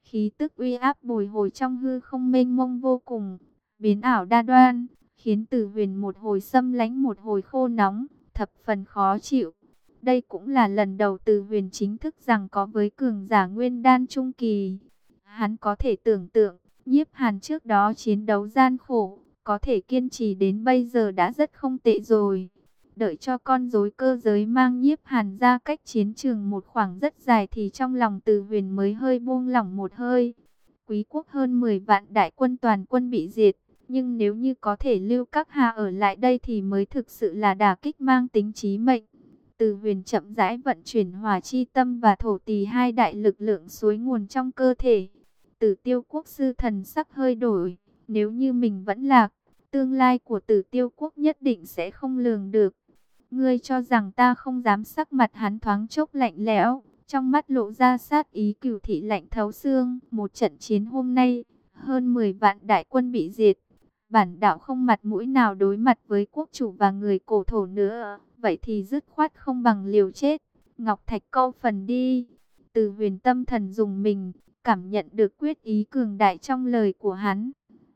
Speaker 1: Khí tức uy áp bồi hồi trong hư không mênh mông vô cùng, biến ảo đa đoan, khiến Tử Huyền một hồi xâm lãnh một hồi khô nóng, thập phần khó chịu. Đây cũng là lần đầu Tử Huyền chính thức rằng có với cường giả nguyên đan trung kỳ. Hắn có thể tưởng tượng, Nhiếp Hàn trước đó chiến đấu gian khổ, có thể kiên trì đến bây giờ đã rất không tệ rồi. Đợi cho con rối cơ giới mang Nhiếp Hàn ra cách chiến trường một khoảng rất dài thì trong lòng Từ Huyền mới hơi buông lỏng một hơi. Quý quốc hơn mười vạn đại quân toàn quân bị diệt, nhưng nếu như có thể lưu các hạ ở lại đây thì mới thực sự là đả kích mang tính chí mệnh. Từ Huyền chậm rãi vận chuyển hỏa chi tâm và thổ tỳ hai đại lực lượng suối nguồn trong cơ thể. Tử Tiêu quốc sư thần sắc hơi đổi, nếu như mình vẫn lạc, tương lai của Tử Tiêu quốc nhất định sẽ không lường được. Ngươi cho rằng ta không dám? Sắc mặt hắn thoáng chốc lạnh lẽo, trong mắt lộ ra sát ý cừu thị lạnh thấu xương. Một trận chiến hôm nay, hơn mười vạn đại quân bị diệt. Bản đạo không mặt mũi nào đối mặt với quốc chủ và người cổ thổ nữa. Vậy thì dứt khoát không bằng liều chết. Ngọc Thạch câu phần đi. Từ Huyền tâm thần dùng mình, cảm nhận được quyết ý cường đại trong lời của hắn.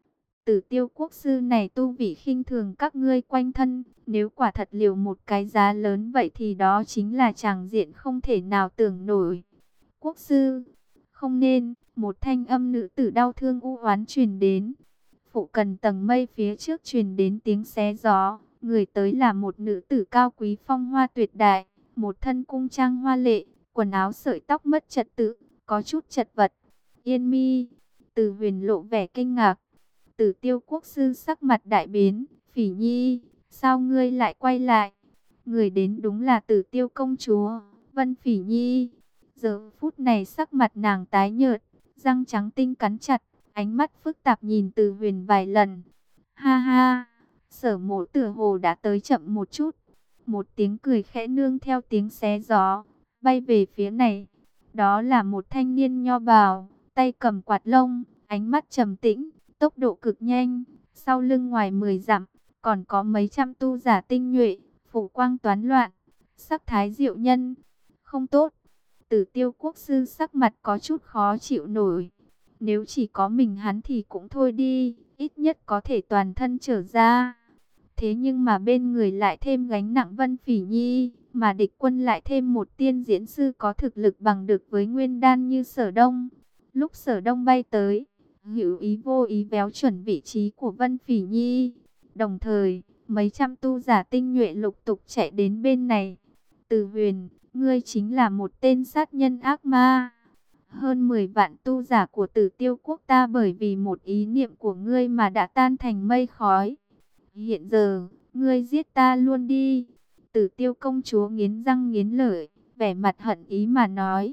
Speaker 1: Tử Tiêu quốc sư này tu vị khinh thường các ngươi quanh thân, nếu quả thật liều một cái giá lớn vậy thì đó chính là tràng diện không thể nào tưởng nổi. Quốc sư, không nên, một thanh âm nữ tử đau thương u oán truyền đến. Phụ cần tầng mây phía trước truyền đến tiếng xé gió, người tới là một nữ tử cao quý phong hoa tuyệt đại, một thân cung trang hoa lệ, quần áo sợi tóc mất trật tự, có chút chật vật. Yên mi, Từ Huyền lộ vẻ kinh ngạc. Tử Tiêu quốc sư sắc mặt đại biến, Phỉ Nhi, sao ngươi lại quay lại? Người đến đúng là Tử Tiêu công chúa, Vân Phỉ Nhi. Giờ phút này sắc mặt nàng tái nhợt, răng trắng tinh cắn chặt, ánh mắt phức tạp nhìn Từ Huyền vài lần. Ha ha, Sở Mộ tựa hồ đã tới chậm một chút. Một tiếng cười khẽ nương theo tiếng xé gió, bay về phía này. Đó là một thanh niên nho bào, tay cầm quạt lông, ánh mắt trầm tĩnh, tốc độ cực nhanh. Sau lưng ngoài mười dặm, còn có mấy trăm tu giả tinh nhuệ, phủ quang toán loạn, sắc thái diệu nhân. Không tốt, Tử Tiêu quốc sư sắc mặt có chút khó chịu nổi. Nếu chỉ có mình hắn thì cũng thôi đi, ít nhất có thể toàn thân trở ra. Thế nhưng mà bên người lại thêm gánh nặng Vân Phỉ Nhi, mà địch quân lại thêm một tiên diễn sư có thực lực bằng được với nguyên đan như Sở Đông. Lúc Sở Đông bay tới, hữu ý vô ý véo chuẩn vị trí của Vân Phỉ Nhi. Đồng thời, mấy trăm tu giả tinh nhuệ lục tục chạy đến bên này. Từ Huyền, ngươi chính là một tên sát nhân ác ma. Hơn mười vạn tu giả của Tử Tiêu quốc ta bởi vì một ý niệm của ngươi mà đã tan thành mây khói. Hiện giờ, ngươi giết ta luôn đi. Tử Tiêu công chúa nghiến răng nghiến lợi, vẻ mặt hận ý mà nói.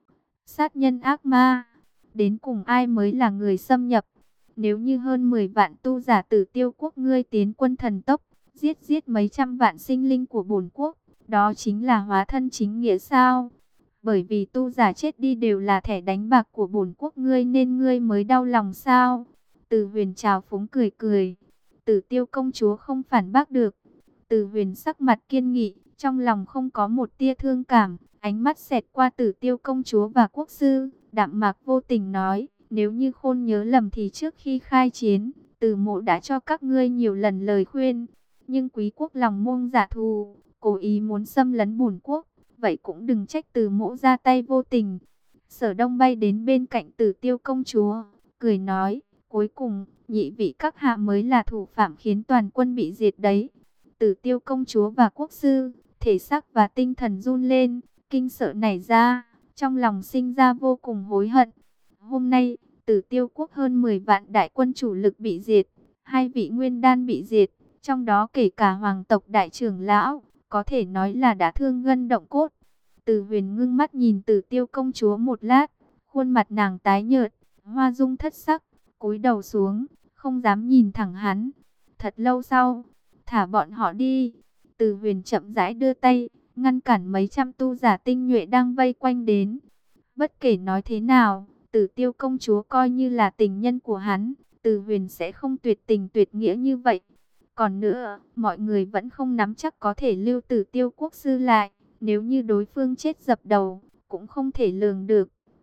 Speaker 1: Sát nhân ác ma, đến cùng ai mới là người xâm nhập? Nếu như hơn mười vạn tu giả Tử Tiêu quốc ngươi tiến quân thần tốc, giết giết mấy trăm vạn sinh linh của bổn quốc, đó chính là hóa thân chính nghĩa sao? Bởi vì tu giả chết đi đều là thẻ đánh bạc của bổn quốc ngươi nên ngươi mới đau lòng sao? Từ Huyền trào phúng cười cười. Tử Tiêu công chúa không phản bác được. Từ Huyền sắc mặt kiên nghị, trong lòng không có một tia thương cảm, ánh mắt xẹt qua Tử Tiêu công chúa và quốc sư, đạm mạc vô tình nói, nếu như khôn nhớ lầm thì trước khi khai chiến, Từ Mộ đã cho các ngươi nhiều lần lời khuyên, nhưng quý quốc lòng muông dạ thù, cố ý muốn xâm lấn bổn quốc, vậy cũng đừng trách Từ Mộ ra tay vô tình. Sở Đông bay đến bên cạnh Tử Tiêu công chúa, cười nói, cuối cùng, nhị vị các hạ mới là thủ phạm khiến toàn quân bị diệt đấy. Tử Tiêu công chúa và quốc sư, thể xác và tinh thần run lên, kinh sợ nảy ra, trong lòng sinh ra vô cùng hối hận. Hôm nay, Tử Tiêu quốc hơn mười vạn đại quân chủ lực bị diệt, hai vị nguyên đan bị diệt, trong đó kể cả hoàng tộc đại trưởng lão, có thể nói là đã thương gân động cốt. Từ Huyền ngưng mắt nhìn Tử Tiêu công chúa một lát, khuôn mặt nàng tái nhợt, hoa dung thất sắc, cúi đầu xuống, không dám nhìn thẳng hắn. Thật lâu sau, thả bọn họ đi. Từ Huyền chậm rãi đưa tay, ngăn cản mấy trăm tu giả tinh nhuệ đang vây quanh đến. Bất kể nói thế nào, Tử Tiêu công chúa coi như là tình nhân của hắn, Từ Huyền sẽ không tuyệt tình tuyệt nghĩa như vậy. Còn nữa, mọi người vẫn không nắm chắc có thể lưu Tử Tiêu quốc sư lại, nếu như đối phương chết dập đầu, cũng không thể lường được.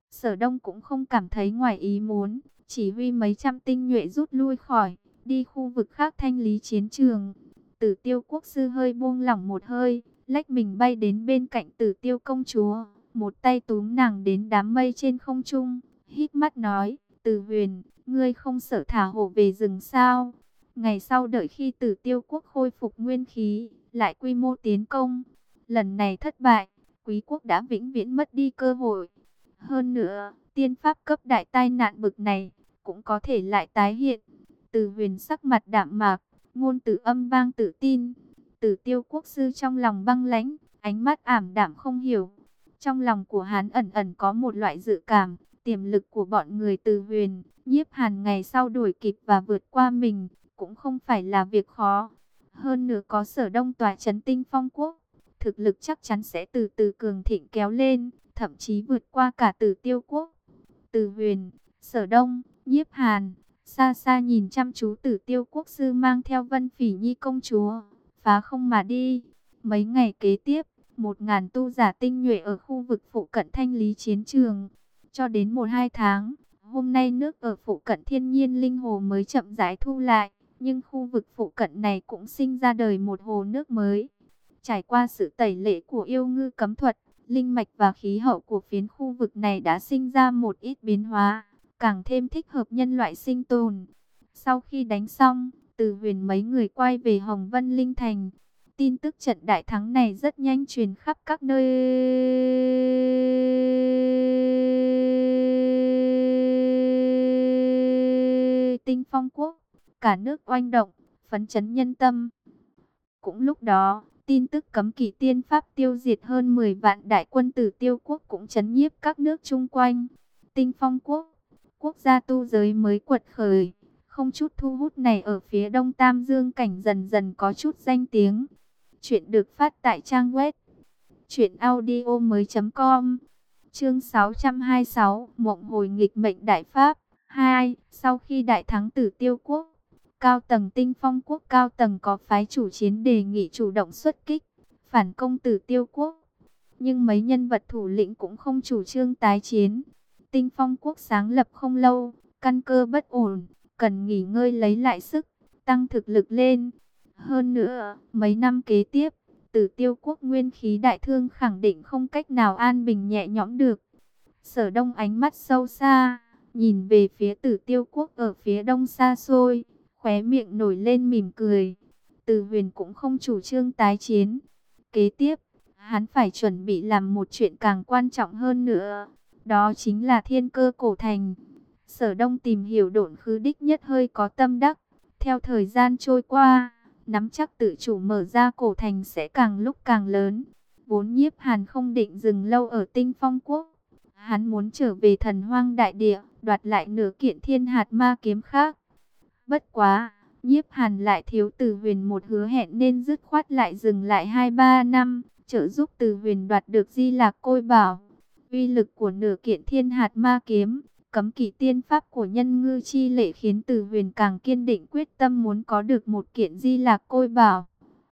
Speaker 1: Sở Đông cũng không cảm thấy ngoài ý muốn, chỉ huy mấy trăm tinh nhuệ rút lui khỏi, đi khu vực khác thanh lý chiến trường. Tử Tiêu quốc sư hơi buông lỏng một hơi, lách mình bay đến bên cạnh Tử Tiêu công chúa, một tay túm nàng đến đám mây trên không trung, híp mắt nói: Tử Huyền, ngươi không sợ thả hổ về rừng sao? Ngày sau đợi khi Tử Tiêu quốc khôi phục nguyên khí, lại quy mô tiến công. Lần này thất bại, Quý quốc đã vĩnh viễn mất đi cơ hội. Hơn nữa, tiên pháp cấp đại tai nạn bực này cũng có thể lại tái hiện. Từ Huyền sắc mặt đạm mạc, ngôn từ âm vang tự tin. Tử Tiêu quốc sư trong lòng băng lãnh, ánh mắt ảm đạm không hiểu. Trong lòng của hắn ẩn ẩn có một loại dự cảm, tiềm lực của bọn người Từ Huyền, Nhiếp Hàn ngày sau đuổi kịp và vượt qua mình cũng không phải là việc khó. Hơn nữa có Sở Đông tòa trấn Tinh Phong quốc, thực lực chắc chắn sẽ từ từ cường thịnh kéo lên, thậm chí vượt qua cả Tử Tiêu quốc. Từ Huyền, Sở Đông, Nhiếp Hàn xa xa nhìn chăm chú Tử Tiêu quốc sư mang theo Vân Phỉ Nhi công chúa, phá không mà đi. Mấy ngày kế tiếp, một ngàn tu giả tinh nhuệ ở khu vực phụ cận thanh lý chiến trường. Cho đến một hai tháng, hôm nay nước ở phụ cận thiên nhiên linh hồ mới chậm rãi thu lại, nhưng khu vực phụ cận này cũng sinh ra đời một hồ nước mới. Trải qua sự tẩy lễ của yêu ngư cấm thuật, linh mạch và khí hậu của phiến khu vực này đã sinh ra một ít biến hóa, càng thêm thích hợp nhân loại sinh tồn. Sau khi đánh xong, Từ Huyền mấy người quay về Hồng Vân Linh Thành. Tin tức trận đại thắng này rất nhanh truyền khắp các nơi Tinh Phong quốc, cả nước oanh động, phấn chấn nhân tâm. Cũng lúc đó, tin tức cấm kỵ tiên pháp tiêu diệt hơn mười vạn đại quân Tử Tiêu quốc cũng chấn nhiếp các nước chung quanh. Tinh Phong quốc, quốc gia tu giới mới quật khởi, không chút thu hút này ở phía đông Tam Dương cảnh dần dần có chút danh tiếng. Chuyện được phát tại trang web truyện audio mới.com. Chương sáu trăm hai mươi sáu, Mộng hồi nghịch mệnh đại pháp hai. Sau khi đại thắng Tử Tiêu quốc, cao tầng Tinh Phong quốc cao tầng có phái chủ chiến đề nghị chủ động xuất kích, phản công Tử Tiêu quốc. Nhưng mấy nhân vật thủ lĩnh cũng không chủ trương tái chiến. Tinh Phong quốc sáng lập không lâu, căn cơ bất ổn, cần nghỉ ngơi lấy lại sức, tăng thực lực lên. Hơn nữa, mấy năm kế tiếp, Tử Tiêu quốc nguyên khí đại thương khẳng định không cách nào an bình nhẹ nhõm được. Sở Đông ánh mắt sâu xa, nhìn về phía Tử Tiêu quốc ở phía đông xa xôi, khóe miệng nổi lên mỉm cười. Từ Huyền cũng không chủ trương tái chiến. Kế tiếp, hắn phải chuẩn bị làm một chuyện càng quan trọng hơn nữa, đó chính là Thiên Cơ cổ thành. Sở Đông tìm hiểu độn khứ đích nhất hơi có tâm đắc. Theo thời gian trôi qua, nắm chắc tự chủ mở ra cổ thành sẽ càng lúc càng lớn. Vốn Nhiếp Hàn không định dừng lâu ở Tinh Phong quốc, hắn muốn trở về Thần Hoang đại địa, đoạt lại nửa kiện Thiên Hạt Ma kiếm khác. Bất quá, Nhiếp Hàn lại thiếu Từ Huyền một hứa hẹn nên dứt khoát lại dừng lại hai ba năm, trợ giúp Từ Huyền đoạt được Di Lạc Côi Bảo. Uy lực của nửa kiện Thiên Hạt Ma kiếm, cấm kỵ tiên pháp của Nhân Ngư Chi Lệ khiến Từ Huyền càng kiên định quyết tâm muốn có được một kiện Di Lạc Côi Bảo.